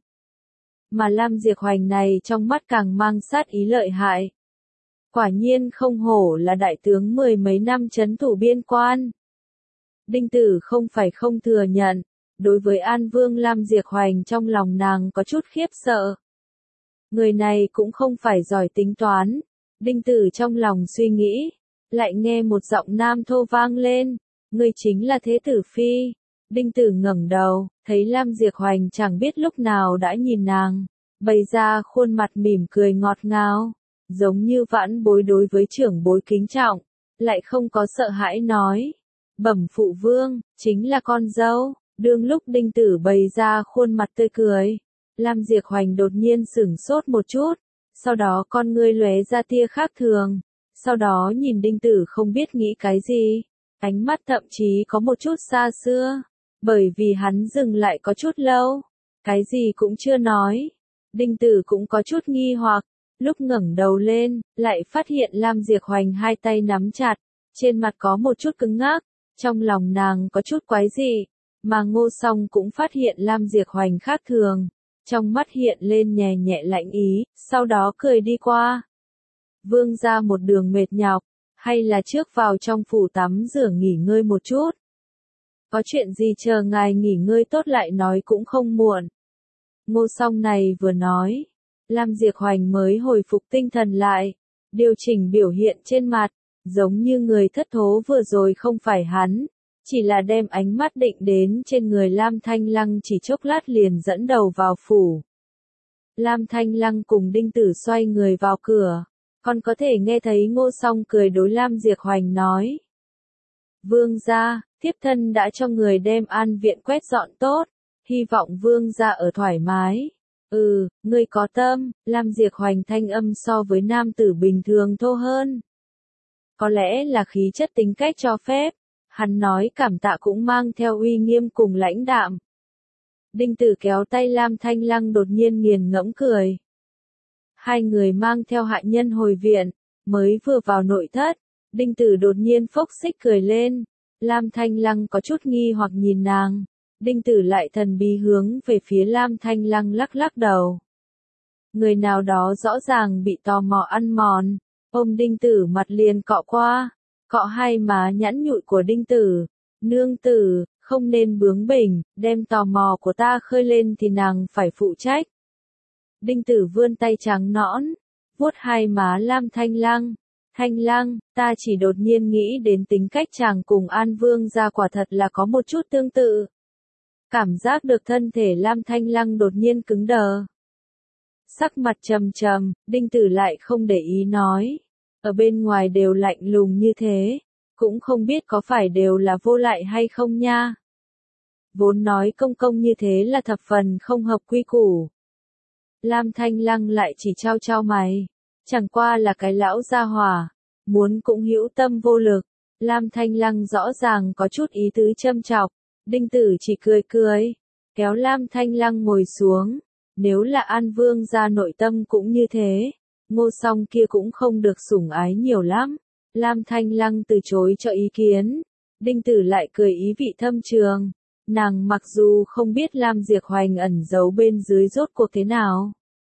Mà Lam Diệt Hoành này trong mắt càng mang sát ý lợi hại. Quả nhiên không hổ là đại tướng mười mấy năm trấn thủ biên quan. Đinh Tử không phải không thừa nhận, đối với An Vương Lam Diệt Hoành trong lòng nàng có chút khiếp sợ. Người này cũng không phải giỏi tính toán. Đinh Tử trong lòng suy nghĩ, lại nghe một giọng nam thô vang lên, người chính là Thế Tử Phi. Đinh Tử ngẩng đầu, thấy Lam Diệt Hoành chẳng biết lúc nào đã nhìn nàng, bày ra khuôn mặt mỉm cười ngọt ngào, giống như vãn bối đối với trưởng bối kính trọng, lại không có sợ hãi nói. Bẩm phụ vương, chính là con dâu. Đương lúc Đinh Tử bày ra khuôn mặt tươi cười, Lam Diệt Hoành đột nhiên sửng sốt một chút, sau đó con ngươi lóe ra tia khác thường, sau đó nhìn Đinh Tử không biết nghĩ cái gì, ánh mắt thậm chí có một chút xa xưa, bởi vì hắn dừng lại có chút lâu, cái gì cũng chưa nói. Đinh Tử cũng có chút nghi hoặc, lúc ngẩng đầu lên, lại phát hiện Lam Diệt Hoành hai tay nắm chặt, trên mặt có một chút cứng ngắc, trong lòng nàng có chút quái dị, mà Ngô Song cũng phát hiện Lam Diệt Hoành khác thường. Trong mắt hiện lên nhẹ nhẹ lạnh ý, sau đó cười đi qua. Vương gia một đường mệt nhọc, hay là trước vào trong phủ tắm rửa nghỉ ngơi một chút. Có chuyện gì chờ ngài nghỉ ngơi tốt lại nói cũng không muộn. Ngô Song này vừa nói, Lam Diệt Hoành mới hồi phục tinh thần lại, điều chỉnh biểu hiện trên mặt, giống như người thất thố vừa rồi không phải hắn. Chỉ là đem ánh mắt định đến trên người Lam Thanh Lăng chỉ chốc lát liền dẫn đầu vào phủ. Lam Thanh Lăng cùng Đinh Tử xoay người vào cửa, còn có thể nghe thấy Ngô Song cười đối Lam Diệt Hoành nói. Vương gia, thiếp thân đã cho người đem an viện quét dọn tốt, hy vọng vương gia ở thoải mái. Ừ, ngươi có tâm. Lam Diệt Hoành thanh âm so với nam tử bình thường thô hơn. Có lẽ là khí chất tính cách cho phép. Hắn nói cảm tạ cũng mang theo uy nghiêm cùng lãnh đạm. Đinh Tử kéo tay Lam Thanh Lăng đột nhiên nghiền ngẫm cười. Hai người mang theo hạ nhân hồi viện, mới vừa vào nội thất, Đinh Tử đột nhiên phốc xích cười lên. Lam Thanh Lăng có chút nghi hoặc nhìn nàng, Đinh Tử lại thần bí hướng về phía Lam Thanh Lăng lắc lắc đầu. Người nào đó rõ ràng bị tò mò ăn mòn, ôm Đinh Tử mặt liền cọ qua. Cọ hai má nhẵn nhụi của Đinh Tử, nương tử, không nên bướng bỉnh, đem tò mò của ta khơi lên thì nàng phải phụ trách. Đinh Tử vươn tay trắng nõn, vuốt hai má Lam Thanh Lăng. Thanh Lăng, ta chỉ đột nhiên nghĩ đến tính cách chàng cùng An Vương gia quả thật là có một chút tương tự. Cảm giác được thân thể Lam Thanh Lăng đột nhiên cứng đờ. Sắc mặt trầm trầm, Đinh Tử lại không để ý nói. Ở bên ngoài đều lạnh lùng như thế, cũng không biết có phải đều là vô lại hay không nha. Vốn nói công công như thế là thập phần không hợp quy củ. Lam Thanh Lăng lại chỉ trao trao mày. Chẳng qua là cái lão gia hỏa, muốn cũng hữu tâm vô lực. Lam Thanh Lăng rõ ràng có chút ý tứ châm chọc. Đinh Tử chỉ cười cười, kéo Lam Thanh Lăng ngồi xuống. Nếu là An Vương gia nội tâm cũng như thế, Ngô Song kia cũng không được sủng ái nhiều lắm. Lam Thanh Lăng từ chối cho ý kiến. Đinh Tử lại cười ý vị thâm trường. Nàng mặc dù không biết Lam Diệp Hoành ẩn giấu bên dưới rốt cuộc thế nào.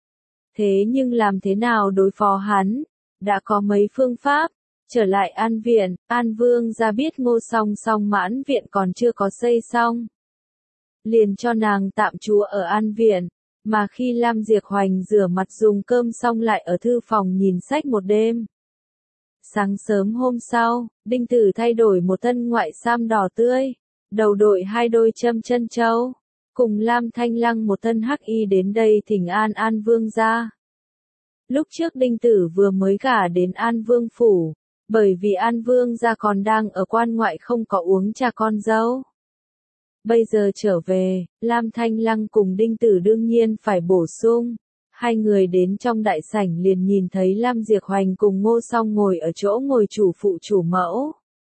Thế nhưng làm thế nào đối phó hắn, đã có mấy phương pháp. Trở lại An Viện, An Vương gia biết Ngô Song Song Mãn Viện còn chưa có xây xong. Liền cho nàng tạm trú ở An Viện, mà khi Lam Diệp Hoành rửa mặt dùng cơm xong lại ở thư phòng nhìn sách một đêm. Sáng sớm hôm sau, Đinh Tử thay đổi một thân ngoại sam đỏ tươi, đầu đội hai đôi châm chân châu, cùng Lam Thanh Lăng một thân hắc y đến đây thỉnh an An Vương gia. Lúc trước Đinh Tử vừa mới gả đến An Vương phủ, bởi vì An Vương gia còn đang ở quan ngoại không có uống trà con dâu. Bây giờ trở về, Lam Thanh Lăng cùng Đinh Tử đương nhiên phải bổ sung. Hai người đến trong đại sảnh liền nhìn thấy Lam Diệp Hoành cùng Ngô Song ngồi ở chỗ ngồi chủ phụ chủ mẫu.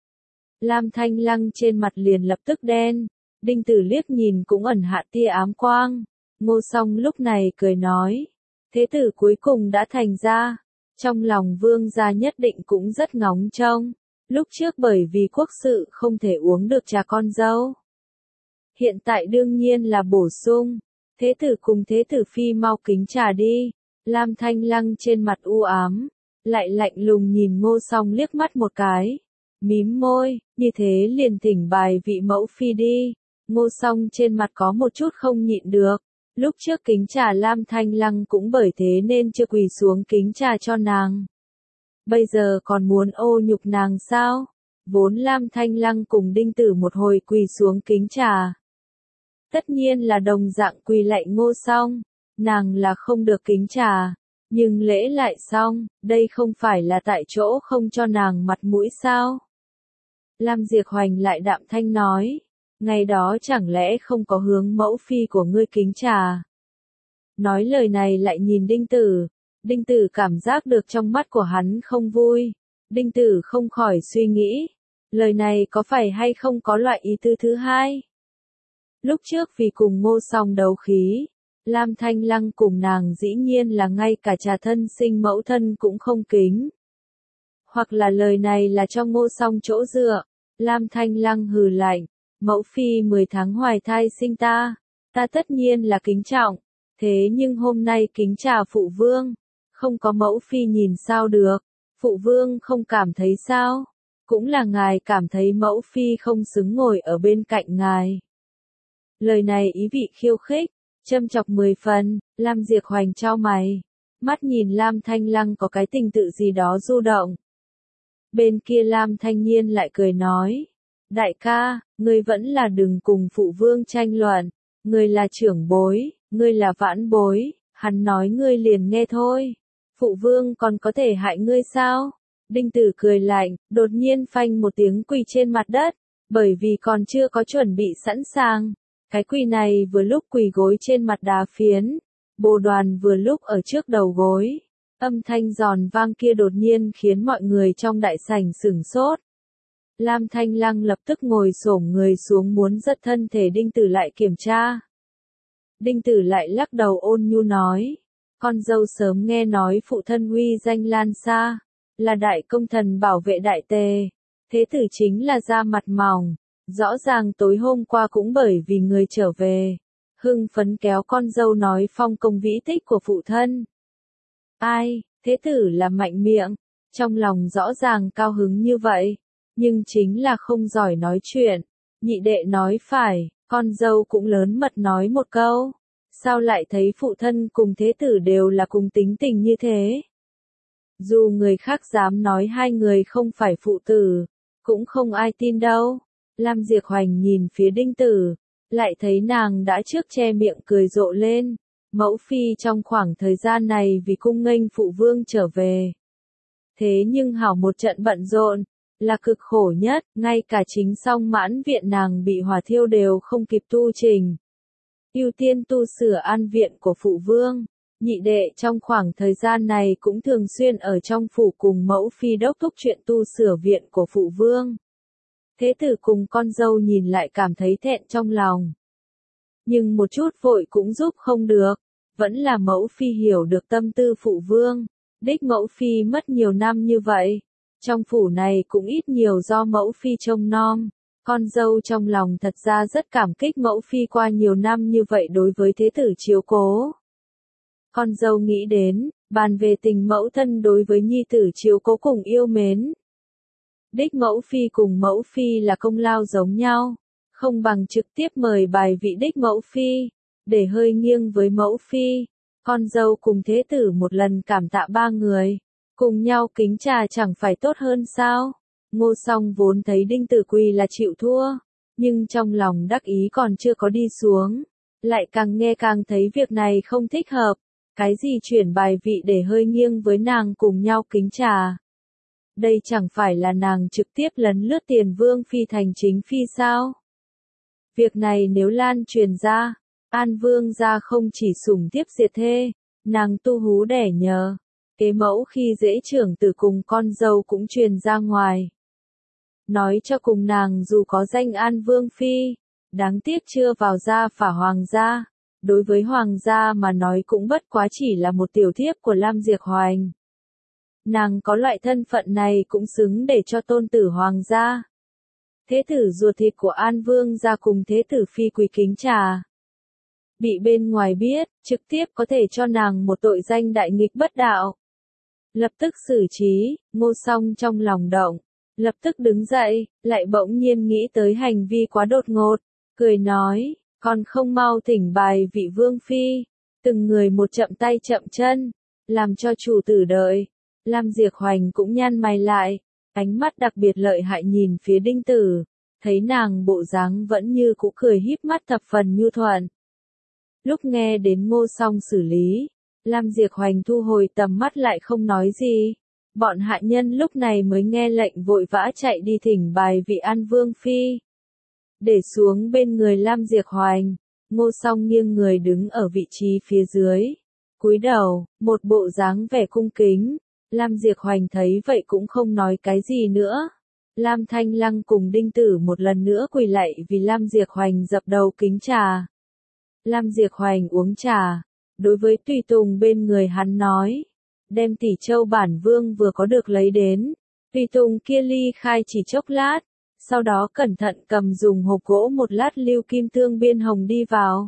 Lam Thanh Lăng trên mặt liền lập tức đen, Đinh Tử liếc nhìn cũng ẩn hạ tia ám quang. Ngô Song lúc này cười nói, thế tử cuối cùng đã thành ra, trong lòng Vương gia nhất định cũng rất ngóng trông. Lúc trước bởi vì quốc sự không thể uống được trà con dâu. Hiện tại đương nhiên là bổ sung. Thế tử cùng thế tử phi mau kính trà đi. Lam Thanh Lăng trên mặt u ám, lại lạnh lùng nhìn Ngô Song liếc mắt một cái. Mím môi, như thế liền thỉnh bài vị mẫu phi đi. Ngô Song trên mặt có một chút không nhịn được. Lúc trước kính trà Lam Thanh Lăng cũng bởi thế nên chưa quỳ xuống kính trà cho nàng. Bây giờ còn muốn ô nhục nàng sao? Vốn Lam Thanh Lăng cùng Đinh Tử một hồi quỳ xuống kính trà. Tất nhiên là đồng dạng quỳ lạy Ngô Song, nàng là không được kính trà, nhưng lễ lại xong, đây không phải là tại chỗ không cho nàng mặt mũi sao? Lam Diệp Hoành lại đạm thanh nói, ngày đó chẳng lẽ không có hướng mẫu phi của ngươi kính trà? Nói lời này lại nhìn Đinh Tử, Đinh Tử cảm giác được trong mắt của hắn không vui, Đinh Tử không khỏi suy nghĩ, lời này có phải hay không có loại ý tư thứ hai? Lúc trước vì cùng Ngô Song đấu khí, Lam Thanh Lăng cùng nàng dĩ nhiên là ngay cả trà thân sinh mẫu thân cũng không kính. Hoặc là lời này là cho Ngô Song chỗ dựa, Lam Thanh Lăng hừ lạnh, mẫu phi mười tháng hoài thai sinh ta, ta tất nhiên là kính trọng, thế nhưng hôm nay kính trà phụ vương, không có mẫu phi nhìn sao được, phụ vương không cảm thấy sao, cũng là ngài cảm thấy mẫu phi không xứng ngồi ở bên cạnh ngài. Lời này ý vị khiêu khích, châm chọc mười phần, Lam Diệp Hoành trao mày, mắt nhìn Lam Thanh Lăng có cái tình tự gì đó du động. Bên kia Lam Thanh Nhiên lại cười nói, đại ca, ngươi vẫn là đừng cùng phụ vương tranh luận, ngươi là trưởng bối, ngươi là vãn bối, hắn nói ngươi liền nghe thôi, phụ vương còn có thể hại ngươi sao? Đinh Tử cười lạnh, đột nhiên phanh một tiếng quỳ trên mặt đất, bởi vì còn chưa có chuẩn bị sẵn sàng. Cái quỳ này vừa lúc quỳ gối trên mặt đá phiến, bồ đoàn vừa lúc ở trước đầu gối. Âm thanh giòn vang kia đột nhiên khiến mọi người trong đại sảnh sửng sốt. Lam Thanh Lăng lập tức ngồi xổm người xuống muốn dắt thân thể Đinh Tử lại kiểm tra. Đinh Tử lại lắc đầu ôn nhu nói, con dâu sớm nghe nói phụ thân uy danh lan xa, là đại công thần bảo vệ đại tề, thế tử chính là da mặt mỏng. Rõ ràng tối hôm qua cũng bởi vì người trở về, hưng phấn kéo con dâu nói phong công vĩ tích của phụ thân. Ai, thế tử là mạnh miệng, trong lòng rõ ràng cao hứng như vậy, nhưng chính là không giỏi nói chuyện. Nhị đệ nói phải, con dâu cũng lớn mật nói một câu, sao lại thấy phụ thân cùng thế tử đều là cùng tính tình như thế? Dù người khác dám nói hai người không phải phụ tử, cũng không ai tin đâu. Lam Diệp Hoành nhìn phía Đinh Tử, lại thấy nàng đã trước che miệng cười rộ lên. Mẫu phi trong khoảng thời gian này vì cung nghênh phụ vương trở về. Thế nhưng hảo một trận bận rộn, là cực khổ nhất, ngay cả chính song mãn viện nàng bị hỏa thiêu đều không kịp tu trình. Ưu tiên tu sửa an viện của phụ vương. Nhị đệ trong khoảng thời gian này cũng thường xuyên ở trong phủ cùng mẫu phi đốc thúc chuyện tu sửa viện của phụ vương. Thế tử cùng con dâu nhìn lại cảm thấy thẹn trong lòng. Nhưng một chút vội cũng giúp không được, vẫn là mẫu phi hiểu được tâm tư phụ vương. Đích mẫu phi mất nhiều năm như vậy, trong phủ này cũng ít nhiều do mẫu phi trông nom. Con dâu trong lòng thật ra rất cảm kích mẫu phi qua nhiều năm như vậy đối với thế tử chiếu cố. Con dâu nghĩ đến, bàn về tình mẫu thân đối với nhi tử chiếu cố cùng yêu mến. Đích mẫu phi cùng mẫu phi là công lao giống nhau, không bằng trực tiếp mời bài vị đích mẫu phi, để hơi nghiêng với mẫu phi. Con dâu cùng thế tử một lần cảm tạ ba người, cùng nhau kính trà chẳng phải tốt hơn sao? Ngô Song vốn thấy Đinh Tử Quỳ là chịu thua, nhưng trong lòng đắc ý còn chưa có đi xuống, lại càng nghe càng thấy việc này không thích hợp. Cái gì chuyển bài vị để hơi nghiêng với nàng cùng nhau kính trà? Đây chẳng phải là nàng trực tiếp lấn lướt tiền vương phi thành chính phi sao? Việc này nếu lan truyền ra, An Vương gia không chỉ sủng tiếp diệt thê, nàng tu hú đẻ nhờ, kế mẫu khi dễ trưởng tử cùng con dâu cũng truyền ra ngoài. Nói cho cùng nàng dù có danh An Vương phi, đáng tiếc chưa vào gia phả hoàng gia, đối với hoàng gia mà nói cũng bất quá chỉ là một tiểu thiếp của Lam Diệp Hoành. Nàng có loại thân phận này cũng xứng để cho tôn tử hoàng gia. Thế tử ruột thịt của An Vương gia cùng thế tử phi quỳ kính trà. Bị bên ngoài biết, trực tiếp có thể cho nàng một tội danh đại nghịch bất đạo. Lập tức xử trí, Ngô Song trong lòng động, lập tức đứng dậy, lại bỗng nhiên nghĩ tới hành vi quá đột ngột, cười nói, còn không mau thỉnh bài vị vương phi, từng người một chậm tay chậm chân, làm cho chủ tử đợi. Lam Diệp Hoành cũng nhăn mày lại, ánh mắt đặc biệt lợi hại nhìn phía Đinh Tử, thấy nàng bộ dáng vẫn như cũ cười híp mắt thập phần nhu thuận. Lúc nghe đến Ngô Song xử lý, Lam Diệp Hoành thu hồi tầm mắt lại không nói gì. Bọn hạ nhân lúc này mới nghe lệnh vội vã chạy đi thỉnh bài vị An Vương phi. Để xuống bên người Lam Diệp Hoành, Ngô Song nghiêng người đứng ở vị trí phía dưới, cúi đầu, một bộ dáng vẻ cung kính. Lam Diệp Hoành thấy vậy cũng không nói cái gì nữa. Lam Thanh Lăng cùng Đinh Tử một lần nữa quỳ lạy vì Lam Diệp Hoành dập đầu kính trà. Lam Diệp Hoành uống trà, đối với tùy tùng bên người hắn nói, đem tỷ châu bản vương vừa có được lấy đến. Tùy tùng kia ly khai chỉ chốc lát, sau đó cẩn thận cầm dùng hộp gỗ một lát lưu kim tương biên hồng đi vào.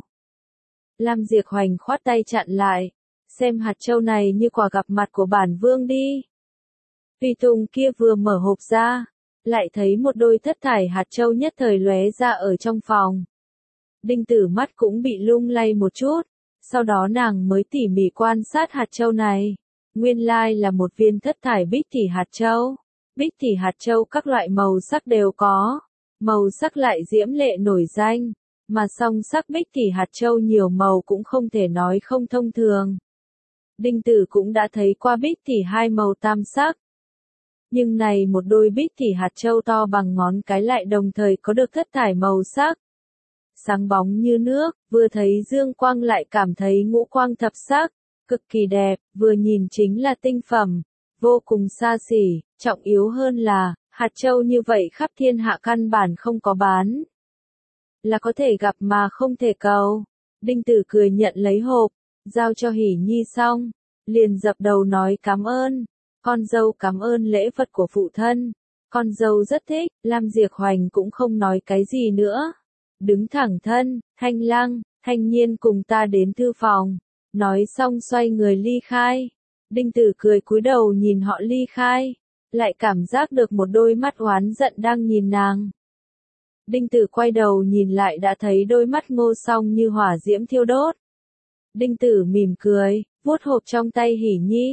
Lam Diệp Hoành khoát tay chặn lại, xem hạt châu này như quà gặp mặt của bản vương đi. Tùy tùng kia vừa mở hộp ra, lại thấy một đôi thất thải hạt châu nhất thời lóe ra ở trong phòng. Đinh Tử mắt cũng bị lung lay một chút, sau đó nàng mới tỉ mỉ quan sát hạt châu này. Nguyên lai là một viên thất thải bích thủy hạt châu. Bích thủy hạt châu các loại màu sắc đều có, màu sắc lại diễm lệ nổi danh, mà song sắc bích thủy hạt châu nhiều màu cũng không thể nói không thông thường. Đinh Tử cũng đã thấy qua bích thủy hai màu tam sắc. Nhưng này một đôi bích thủy hạt châu to bằng ngón cái lại đồng thời có được thất thải màu sắc. Sáng bóng như nước, vừa thấy dương quang lại cảm thấy ngũ quang thập sắc, cực kỳ đẹp, vừa nhìn chính là tinh phẩm, vô cùng xa xỉ, trọng yếu hơn là, hạt châu như vậy khắp thiên hạ căn bản không có bán. Là có thể gặp mà không thể cầu. Đinh Tử cười nhận lấy hộp, giao cho Hỷ Nhi xong, liền dập đầu nói cảm ơn, con dâu cảm ơn lễ vật của phụ thân, con dâu rất thích. Lam Diệp Hoành cũng không nói cái gì nữa. Đứng thẳng thân, Thanh Lăng, Thanh Nhiên cùng ta đến thư phòng, nói xong xoay người ly khai. Đinh Tử cười cúi đầu nhìn họ ly khai, lại cảm giác được một đôi mắt oán giận đang nhìn nàng. Đinh Tử quay đầu nhìn lại đã thấy đôi mắt Ngô Song như hỏa diễm thiêu đốt. Đinh Tử mỉm cười, vuốt hộp trong tay Hỷ Nhi,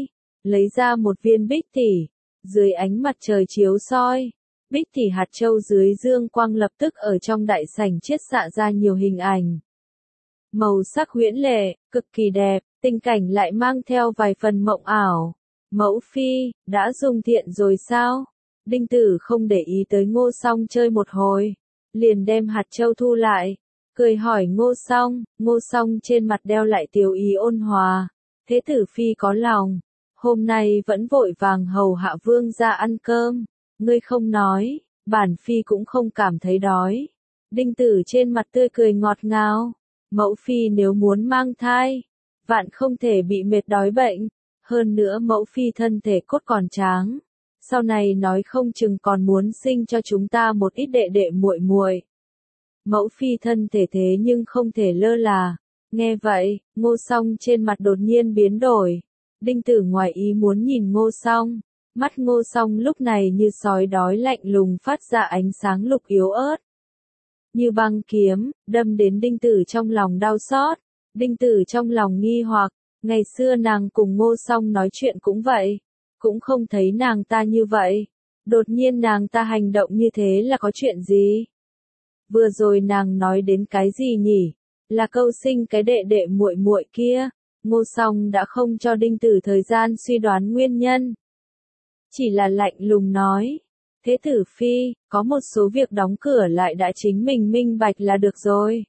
lấy ra một viên bích tỷ, dưới ánh mặt trời chiếu soi. Bích tỷ hạt châu dưới dương quang lập tức ở trong đại sảnh chiết xạ ra nhiều hình ảnh. Màu sắc huyễn lệ, cực kỳ đẹp, tình cảnh lại mang theo vài phần mộng ảo. Mẫu phi, đã dùng thiện rồi sao? Đinh Tử không để ý tới Ngô Song chơi một hồi, liền đem hạt châu thu lại, cười hỏi Ngô Song. Ngô Song trên mặt đeo lại tiếu ý ôn hòa. Thế tử phi có lòng, hôm nay vẫn vội vàng hầu hạ vương gia ăn cơm, ngươi không nói, bản phi cũng không cảm thấy đói. Đinh Tử trên mặt tươi cười ngọt ngào, mẫu phi nếu muốn mang thai, vạn không thể bị mệt đói bệnh, hơn nữa mẫu phi thân thể cốt còn tráng, sau này nói không chừng còn muốn sinh cho chúng ta một ít đệ đệ muội muội. Mẫu phi thân thể thế nhưng không thể lơ là. Nghe vậy, Ngô Song trên mặt đột nhiên biến đổi. Đinh Tử ngoài ý muốn nhìn Ngô Song, mắt Ngô Song lúc này như sói đói lạnh lùng phát ra ánh sáng lục yếu ớt. Như băng kiếm, đâm đến Đinh Tử trong lòng đau xót. Đinh Tử trong lòng nghi hoặc, ngày xưa nàng cùng Ngô Song nói chuyện cũng vậy, cũng không thấy nàng ta như vậy. Đột nhiên nàng ta hành động như thế là có chuyện gì? Vừa rồi nàng nói đến cái gì nhỉ? Là câu sinh cái đệ đệ muội muội kia. Ngô Song đã không cho Đinh Tử thời gian suy đoán nguyên nhân. Chỉ là lạnh lùng nói, thế tử phi, có một số việc đóng cửa lại đã chính mình minh bạch là được rồi.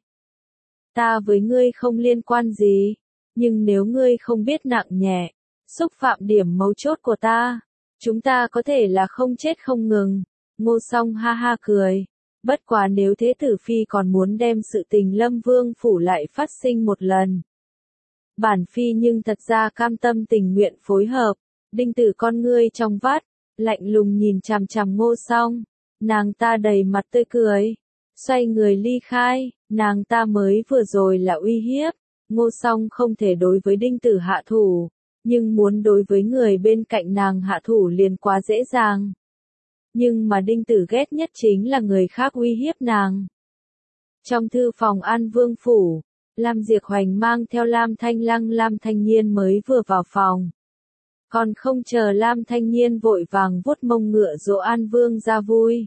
Ta với ngươi không liên quan gì, nhưng nếu ngươi không biết nặng nhẹ, xúc phạm điểm mấu chốt của ta, chúng ta có thể là không chết không ngừng. Ngô Song ha ha cười. Bất quá nếu thế tử phi còn muốn đem sự tình Lâm Vương phủ lại phát sinh một lần, bản phi nhưng thật ra cam tâm tình nguyện phối hợp. Đinh Tử con ngươi trong vắt, lạnh lùng nhìn chằm chằm Ngô Song, nàng ta đầy mặt tươi cười, xoay người ly khai. Nàng ta mới vừa rồi là uy hiếp, Ngô Song không thể đối với Đinh Tử hạ thủ, nhưng muốn đối với người bên cạnh nàng hạ thủ liền quá dễ dàng. Nhưng mà Đinh Tử ghét nhất chính là người khác uy hiếp nàng. Trong thư phòng An Vương phủ, Lam Diệp Hoành mang theo Lam Thanh Lăng Lam Thanh Nhiên mới vừa vào phòng. Còn không chờ Lam Thanh Nhiên vội vàng vuốt mông ngựa dỗ An Vương ra vui.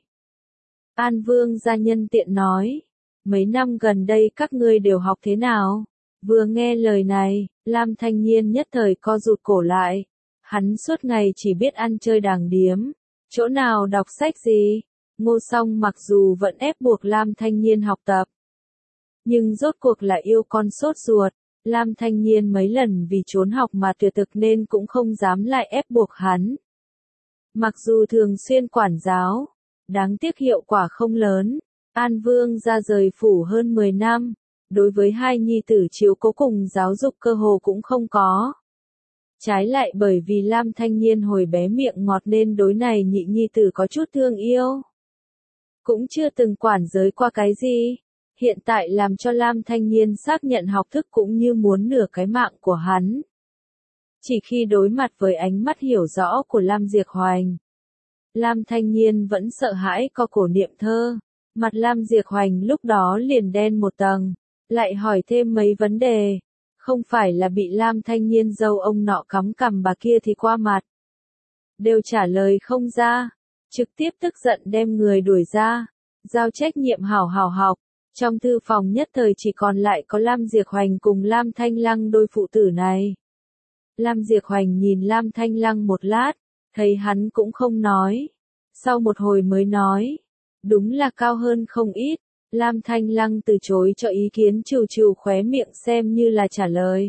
An Vương gia nhân tiện nói, mấy năm gần đây các ngươi đều học thế nào? Vừa nghe lời này, Lam Thanh Nhiên nhất thời co rụt cổ lại. Hắn suốt ngày chỉ biết ăn chơi đàng điếm, chỗ nào đọc sách gì. Ngô Song mặc dù vẫn ép buộc Lam Thanh Nhiên học tập, nhưng rốt cuộc là yêu con sốt ruột. Lam Thanh Nhiên mấy lần vì trốn học mà tuyệt thực nên cũng không dám lại ép buộc hắn. Mặc dù thường xuyên quản giáo, đáng tiếc hiệu quả không lớn. An Vương ra rời phủ hơn mười năm, đối với hai nhi tử chiếu cố cùng giáo dục cơ hồ cũng không có. Trái lại bởi vì Lam Thanh Nhiên hồi bé miệng ngọt nên đối này nhị nhi tử có chút thương yêu. Cũng chưa từng quản giới qua cái gì. Hiện tại làm cho Lam Thanh Nhiên xác nhận học thức cũng như muốn nửa cái mạng của hắn. Chỉ khi đối mặt với ánh mắt hiểu rõ của Lam Diệp Hoành, Lam Thanh Nhiên vẫn sợ hãi co cổ niệm thơ. Mặt Lam Diệp Hoành lúc đó liền đen một tầng, lại hỏi thêm mấy vấn đề. Không phải là bị Lam Thanh Nhiên dâu ông nọ cắm cằm bà kia thì qua mặt. Đều trả lời không ra, trực tiếp tức giận đem người đuổi ra, giao trách nhiệm hảo hảo học. Trong thư phòng nhất thời chỉ còn lại có Lam Diệp Hoành cùng Lam Thanh Lăng đôi phụ tử này. Lam Diệp Hoành nhìn Lam Thanh Lăng một lát, thấy hắn cũng không nói. Sau một hồi mới nói, đúng là cao hơn không ít. Lam Thanh Lăng từ chối cho ý kiến trừ trừ khóe miệng xem như là trả lời.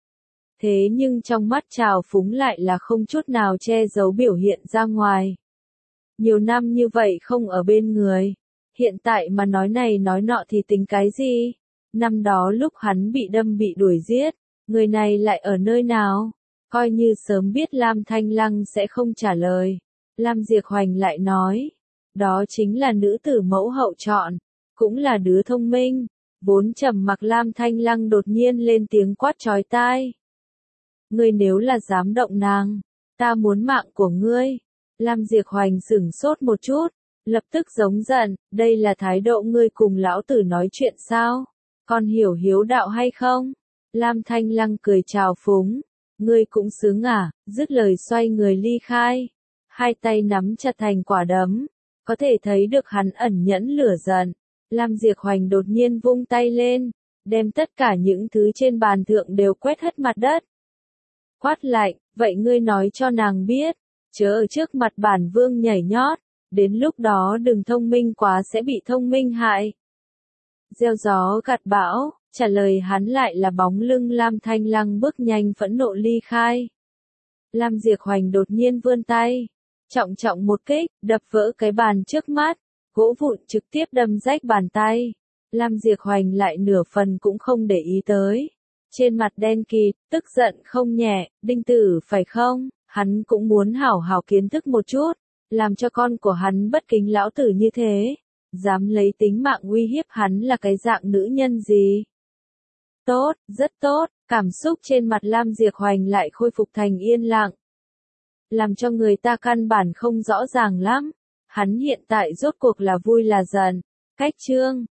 Thế nhưng trong mắt trào phúng lại là không chút nào che giấu biểu hiện ra ngoài. Nhiều năm như vậy không ở bên người. Hiện tại mà nói này nói nọ thì tính cái gì? Năm đó lúc hắn bị đâm bị đuổi giết, người này lại ở nơi nào? Coi như sớm biết Lam Thanh Lăng sẽ không trả lời. Lam Diệp Hoành lại nói, đó chính là nữ tử mẫu hậu chọn, cũng là đứa thông minh. Vốn trầm mặc Lam Thanh Lăng đột nhiên lên tiếng quát chói tai. Ngươi nếu là dám động nàng, ta muốn mạng của ngươi. Lam Diệp Hoành sửng sốt một chút, lập tức giống giận, đây là thái độ ngươi cùng lão tử nói chuyện sao? Còn hiểu hiếu đạo hay không? Lam Thanh Lăng cười chào phúng, Ngươi cũng sướng à, dứt lời xoay người ly khai. Hai tay nắm chặt thành quả đấm, có thể thấy được hắn ẩn nhẫn lửa giận. Lam Diệp Hoành đột nhiên vung tay lên, đem tất cả những thứ trên bàn thượng đều quét hết mặt đất. Quát lạnh, vậy ngươi nói cho nàng biết, chớ ở trước mặt bản vương nhảy nhót, đến lúc đó đừng thông minh quá sẽ bị thông minh hại. Gieo gió gặt bão, trả lời hắn lại là bóng lưng Lam Thanh Lăng bước nhanh phẫn nộ ly khai. Lam Diệp Hoành đột nhiên vươn tay, trọng trọng một kích, đập vỡ cái bàn trước mắt, gỗ vụn trực tiếp đâm rách bàn tay. Lam Diệp Hoành lại nửa phần cũng không để ý tới. Trên mặt đen kịt, tức giận không nhẹ, đinh tử phải không, hắn cũng muốn hảo hảo kiến thức một chút, làm cho con của hắn bất kính lão tử như thế, dám lấy tính mạng uy hiếp hắn là cái dạng nữ nhân gì. Tốt, rất tốt, cảm xúc trên mặt Lam Diệp Hoành lại khôi phục thành yên lặng. Làm cho người ta căn bản không rõ ràng lắm, hắn hiện tại rốt cuộc là vui là giận. Cách chương